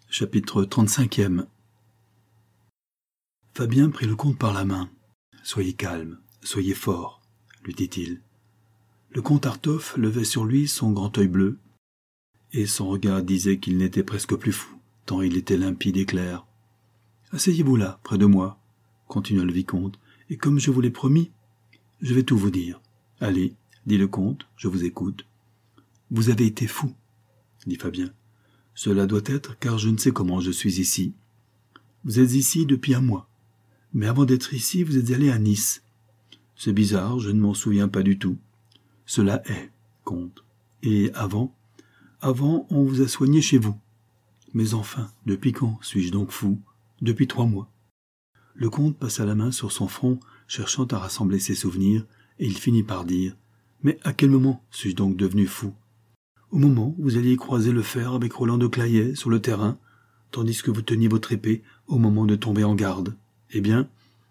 Chapitre 35e. Fabien prit le comte par la main. « Soyez calme, soyez fort, » lui dit-il. Le comte Artoff levait sur lui son grand œil bleu, et son regard disait qu'il n'était presque plus fou, tant il était limpide et clair. « Asseyez-vous là, près de moi, » continua le vicomte, « et comme je vous l'ai promis, je vais tout vous dire. »« Allez, » dit le comte, « je vous écoute. »« Vous avez été fou, » dit Fabien. « Cela doit être, car je ne sais comment je suis ici. Vous êtes ici depuis un mois, mais avant d'être ici, vous êtes allé à Nice. C'est bizarre, je ne m'en souviens pas du tout. Cela est, comte. Et avant, on vous a soigné chez vous. Mais enfin, depuis quand suis-je donc fou? Depuis 3 mois. » Le comte passa la main sur son front, cherchant à rassembler ses souvenirs, et il finit par dire « Mais à quel moment suis-je donc devenu fou? Au moment où vous alliez croiser le fer avec Roland de Claye sur le terrain, tandis que vous teniez votre épée au moment de tomber en garde. Eh bien,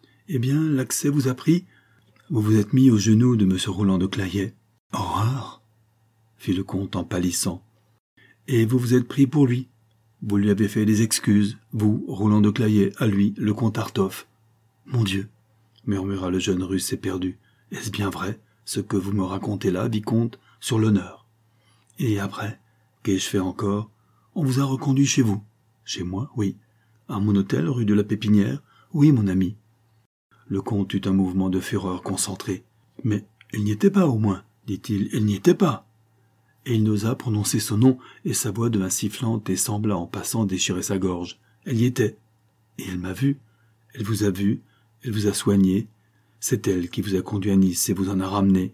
l'accès vous a pris. Vous vous êtes mis aux genoux de M. Roland de Claye. Horreur, fit le comte en pâlissant. Et vous vous êtes pris pour lui. Vous lui avez fait des excuses, vous, Roland de Claye, à lui, le comte Artoff. Mon Dieu, murmura le jeune Russe éperdu. Est-ce bien vrai, ce que vous me racontez là, vicomte, sur l'honneur? Et après, qu'ai-je fait encore? On vous a reconduit chez vous. Chez moi, oui. À mon hôtel, rue de la Pépinière, oui, mon ami. Le comte eut un mouvement de fureur concentré. Mais il n'y était pas, au moins, dit-il, il n'y était pas. Et il n'osa prononcer son nom, et sa voix devint sifflante et sembla en passant déchirer sa gorge. Elle y était. Et elle m'a vu. Elle vous a vu. Elle vous a soigné. C'est elle qui vous a conduit à Nice et vous en a ramené.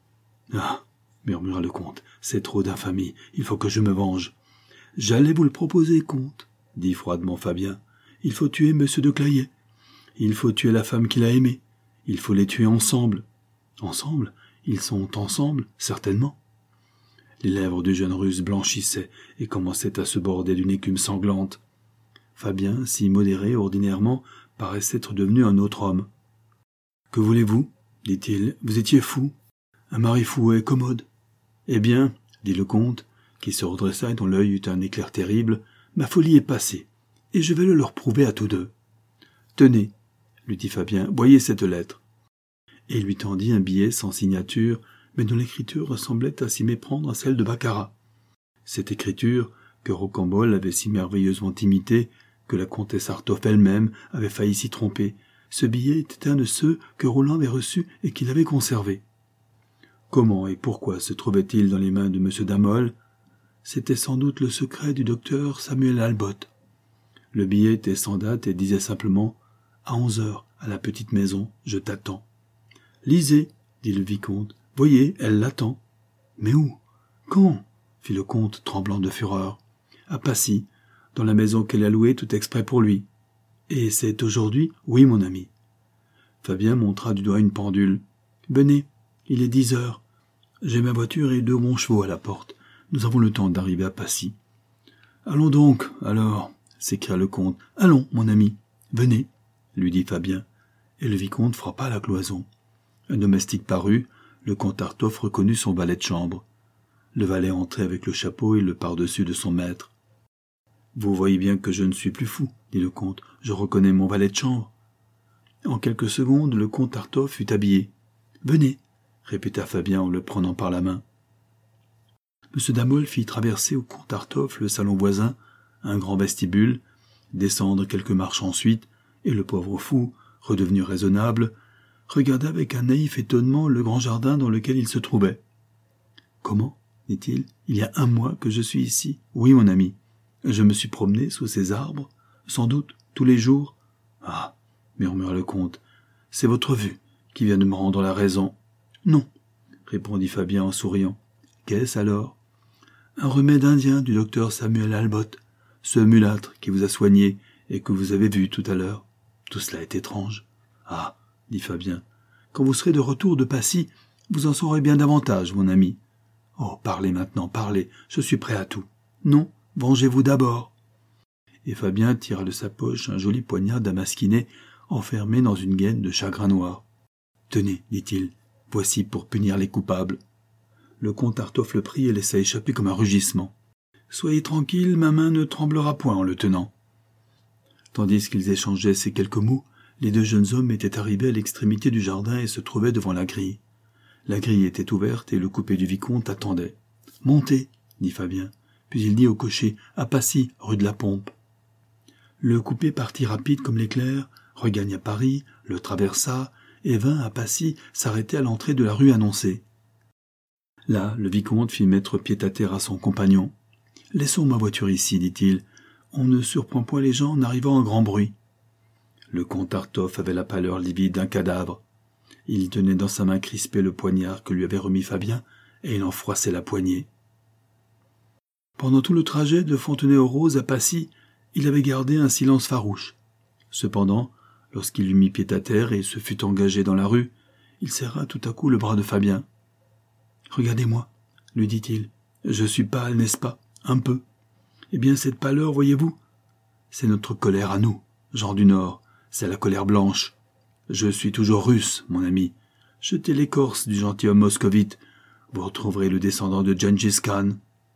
Ah, murmura le comte, c'est trop d'infamie, il faut que je me venge. J'allais vous le proposer, comte, dit froidement Fabien. Il faut tuer M. de Claye. Il faut tuer la femme qu'il a aimée. Il faut les tuer ensemble. Ensemble? Ils sont ensemble, certainement. Les lèvres du jeune Russe blanchissaient et commençaient à se border d'une écume sanglante. Fabien, si modéré ordinairement, paraissait être devenu un autre homme. « Que voulez-vous » dit-il. « Vous étiez fou. Un mari fou est commode. » « Eh bien, » dit le comte, qui se redressa et dont l'œil eut un éclair terrible, « ma folie est passée, et je vais le leur prouver à tous deux. »« Tenez, » lui dit Fabien, « voyez cette lettre. » Et il lui tendit un billet sans signature, mais dont l'écriture ressemblait à s'y méprendre à celle de Baccarat. Cette écriture, que Rocambole avait si merveilleusement imitée, que la comtesse Artoff elle-même avait failli s'y tromper, ce billet était un de ceux que Roland avait reçus et qu'il avait conservés. Comment et pourquoi se trouvait-il dans les mains de M. Damol? C'était sans doute le secret du docteur Samuel Albott. Le billet était sans date et disait simplement « À 11 heures, à la petite maison, je t'attends. »« Lisez, » dit le vicomte. « Voyez, elle l'attend. »« Mais où? Quand ?» fit le comte, tremblant de fureur. « À Passy, dans la maison qu'elle a louée tout exprès pour lui. »« Et c'est aujourd'hui? »« Oui, mon ami. » Fabien montra du doigt une pendule. « Venez, il est 10 heures. J'ai ma voiture et 2 bons chevaux à la porte. Nous avons le temps d'arriver à Passy. »« Allons donc, alors, » s'écria le comte. « Allons, mon ami. Venez, » lui dit Fabien, et le vicomte frappa à la cloison. Un domestique parut, le comte Artoff reconnut son valet de chambre. Le valet entrait avec le chapeau et le pardessus de son maître. « Vous voyez bien que je ne suis plus fou, » dit le comte. « Je reconnais mon valet de chambre. » En quelques secondes, le comte Artoff fut habillé. « Venez, » répéta Fabien en le prenant par la main. M. Damol fit traverser au comte Artoff le salon voisin, un grand vestibule, descendre quelques marches ensuite, et le pauvre fou, redevenu raisonnable, regarda avec un naïf étonnement le grand jardin dans lequel il se trouvait. « Comment ?» dit-il. « Il y a 1 mois que je suis ici. Oui, mon ami. Je me suis promené sous ces arbres, sans doute, tous les jours. »« Ah !» murmura le comte. « C'est votre vue qui vient de me rendre la raison. »« Non, » répondit Fabien en souriant. « Qu'est-ce alors ?»« Un remède indien du docteur Samuel Albott, ce mulâtre qui vous a soigné et que vous avez vu tout à l'heure. Tout cela est étrange. »« Ah !» dit Fabien. « Quand vous serez de retour de Passy, vous en saurez bien davantage, mon ami. »« Oh, parlez maintenant, parlez, je suis prêt à tout. »« Non, vengez-vous d'abord. » Et Fabien tira de sa poche un joli poignard damasquiné enfermé dans une gaine de chagrin noir. « Tenez, dit-il, voici pour punir les coupables. » Le comte Artoff le prit et laissa échapper comme un rugissement. Soyez tranquille, ma main ne tremblera point en le tenant. » Tandis qu'ils échangeaient ces quelques mots, les deux jeunes hommes étaient arrivés à l'extrémité du jardin et se trouvaient devant la grille. La grille était ouverte et le coupé du vicomte attendait. « Montez !» dit Fabien. Puis il dit au cocher « À Passy, rue de la Pompe. » Le coupé partit rapide comme l'éclair, regagna Paris, le traversa, et vint à Passy s'arrêter à l'entrée de la rue annoncée. Là, le vicomte fit mettre pied à terre à son compagnon. « Laissons ma voiture ici, dit-il. On ne surprend point les gens en arrivant à grand bruit. » Le comte Artoff avait la pâleur livide d'un cadavre. Il tenait dans sa main crispée le poignard que lui avait remis Fabien, et il en froissait la poignée. Pendant tout le trajet de Fontenay-aux-Roses à Passy, il avait gardé un silence farouche. Cependant, lorsqu'il eut mis pied à terre et se fut engagé dans la rue, il serra tout à coup le bras de Fabien. « Regardez-moi, lui dit-il. Je suis pâle, n'est-ce pas? Un peu. Eh bien, cette pâleur, voyez-vous, c'est notre colère à nous, gens du Nord, c'est la colère blanche. Je suis toujours russe, mon ami. Jetez l'écorce du gentilhomme moscovite, vous retrouverez le descendant de Gengis Khan. »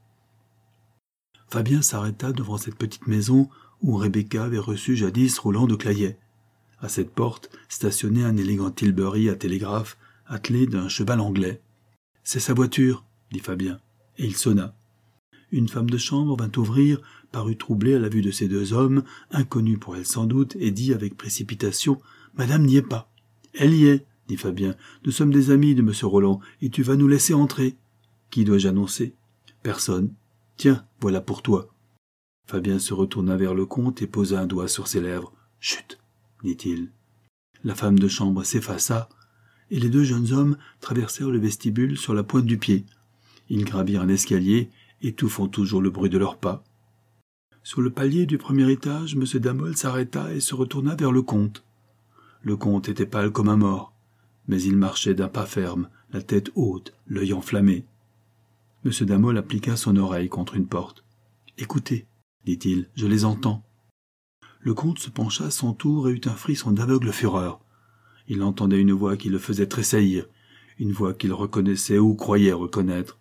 Fabien s'arrêta devant cette petite maison où Rebecca avait reçu jadis Roland de Claye. À cette porte stationnait un élégant tilbury à télégraphe attelé d'un cheval anglais. « C'est sa voiture, » dit Fabien, et il sonna. Une femme de chambre vint ouvrir, parut troublée à la vue de ces deux hommes, inconnus pour elle sans doute, et dit avec précipitation « Madame n'y est pas. »« Elle y est, » dit Fabien. « Nous sommes des amis de M. Roland, et tu vas nous laisser entrer. »« Qui dois-je annoncer ?»« Personne. Tiens, voilà pour toi. » Fabien se retourna vers le comte et posa un doigt sur ses lèvres. « Chut !» dit-il. La femme de chambre s'effaça, et les deux jeunes hommes traversèrent le vestibule sur la pointe du pied. Ils gravirent un escalier, étouffant toujours le bruit de leurs pas. Sur le palier du premier étage, M. Damol s'arrêta et se retourna vers le comte. Le comte était pâle comme un mort, mais il marchait d'un pas ferme, la tête haute, l'œil enflammé. M. Damol appliqua son oreille contre une porte. « Écoutez, » dit-il, « je les entends. » Le comte se pencha à son tour et eut un frisson d'aveugle fureur. Il entendait une voix qui le faisait tressaillir, une voix qu'il reconnaissait ou croyait reconnaître.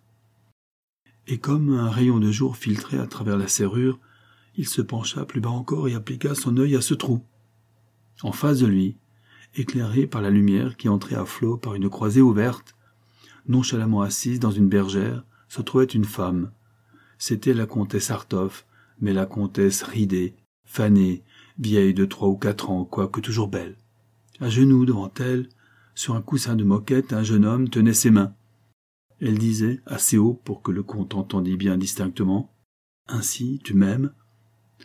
Et comme un rayon de jour filtrait à travers la serrure, il se pencha plus bas encore et appliqua son œil à ce trou. En face de lui, éclairé par la lumière qui entrait à flot par une croisée ouverte, nonchalamment assise dans une bergère, se trouvait une femme. C'était la comtesse Artoff, mais la comtesse ridée, fanée, vieille de 3 ou 4 ans, quoique toujours belle. À genoux devant elle, sur un coussin de moquette, un jeune homme tenait ses mains. Elle disait, assez haut pour que le comte entendît bien distinctement, « Ainsi, tu m'aimes ?»« Toujours, »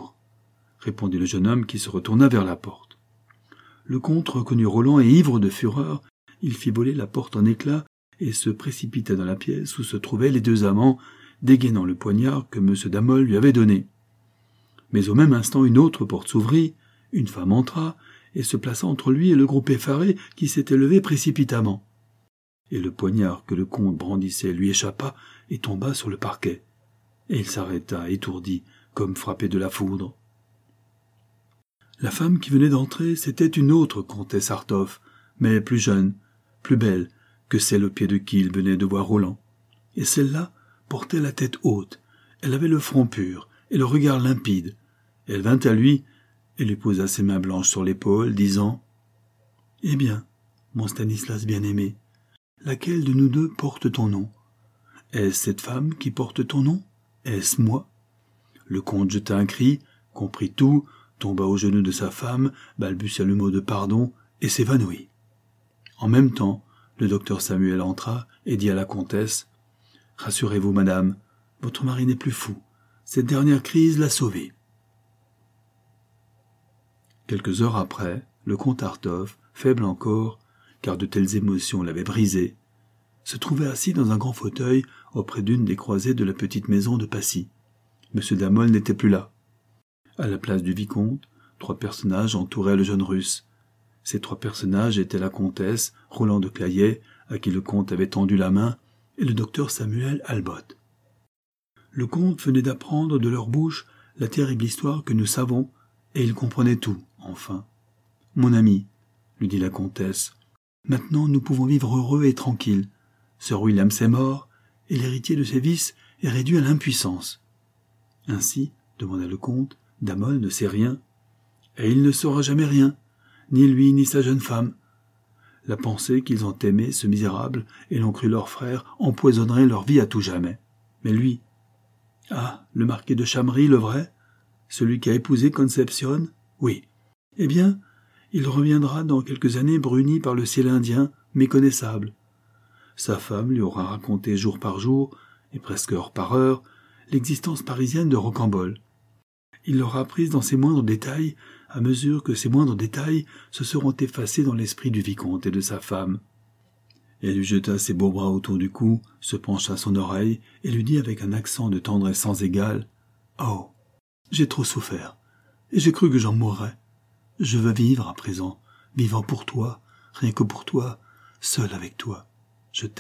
répondit le jeune homme qui se retourna vers la porte. Le comte reconnut Roland et, ivre de fureur, il fit voler la porte en éclats et se précipita dans la pièce où se trouvaient les deux amants, dégainant le poignard que M. Damol lui avait donné. Mais au même instant une autre porte s'ouvrit, une femme entra, et se plaça entre lui et le groupe effaré qui s'était levé précipitamment. Et le poignard que le comte brandissait lui échappa et tomba sur le parquet. Et il s'arrêta, étourdi, comme frappé de la foudre. La femme qui venait d'entrer, c'était une autre comtesse Artoff, mais plus jeune, plus belle que celle au pied de qui il venait de voir Roland. Et celle-là portait la tête haute, elle avait le front pur et le regard limpide. Elle vint à lui et lui posa ses mains blanches sur l'épaule, disant « Eh bien, mon Stanislas bien-aimé, laquelle de nous deux porte ton nom? Est-ce cette femme qui porte ton nom? Est-ce moi ?» Le comte jeta un cri, comprit tout, tomba aux genoux de sa femme, balbutia le mot de pardon et s'évanouit. En même temps, le docteur Samuel entra et dit à la comtesse « Rassurez-vous, madame, votre mari n'est plus fou. Cette dernière crise l'a sauvé. » Quelques heures après, le comte Artoff, faible encore, car de telles émotions l'avaient brisé, se trouvait assis dans un grand fauteuil auprès d'une des croisées de la petite maison de Passy. M. Damol n'était plus là. À la place du vicomte, 3 personnages entouraient le jeune russe. Ces 3 personnages étaient la comtesse, Roland de Claye, à qui le comte avait tendu la main, et le docteur Samuel Albott. Le comte venait d'apprendre de leur bouche la terrible histoire que nous savons, et il comprenait tout, enfin. « Mon ami, » lui dit la comtesse, « maintenant nous pouvons vivre heureux et tranquilles. Sir William est mort, et l'héritier de ses vices est réduit à l'impuissance. Ainsi, demanda le comte, Damol ne sait rien, et il ne saura jamais rien, ni lui ni sa jeune femme. La pensée qu'ils ont aimé ce misérable et l'ont cru leur frère empoisonnerait leur vie à tout jamais. Mais lui, le marquis de Chamry, le vrai, celui qui a épousé Concepcion, oui. Eh bien, il reviendra dans quelques années bruni par le ciel indien, méconnaissable. Sa femme lui aura raconté jour par jour, et presque heure par heure, l'existence parisienne de Rocambole. Il l'aura prise dans ses moindres détails, à mesure que ces moindres détails se seront effacés dans l'esprit du vicomte et de sa femme. Elle lui jeta ses beaux bras autour du cou, se pencha à son oreille et lui dit avec un accent de tendresse sans égale « Oh, j'ai trop souffert, et j'ai cru que j'en mourrais. Je veux vivre à présent, vivant pour toi, rien que pour toi, seul avec toi. Je t'aime. »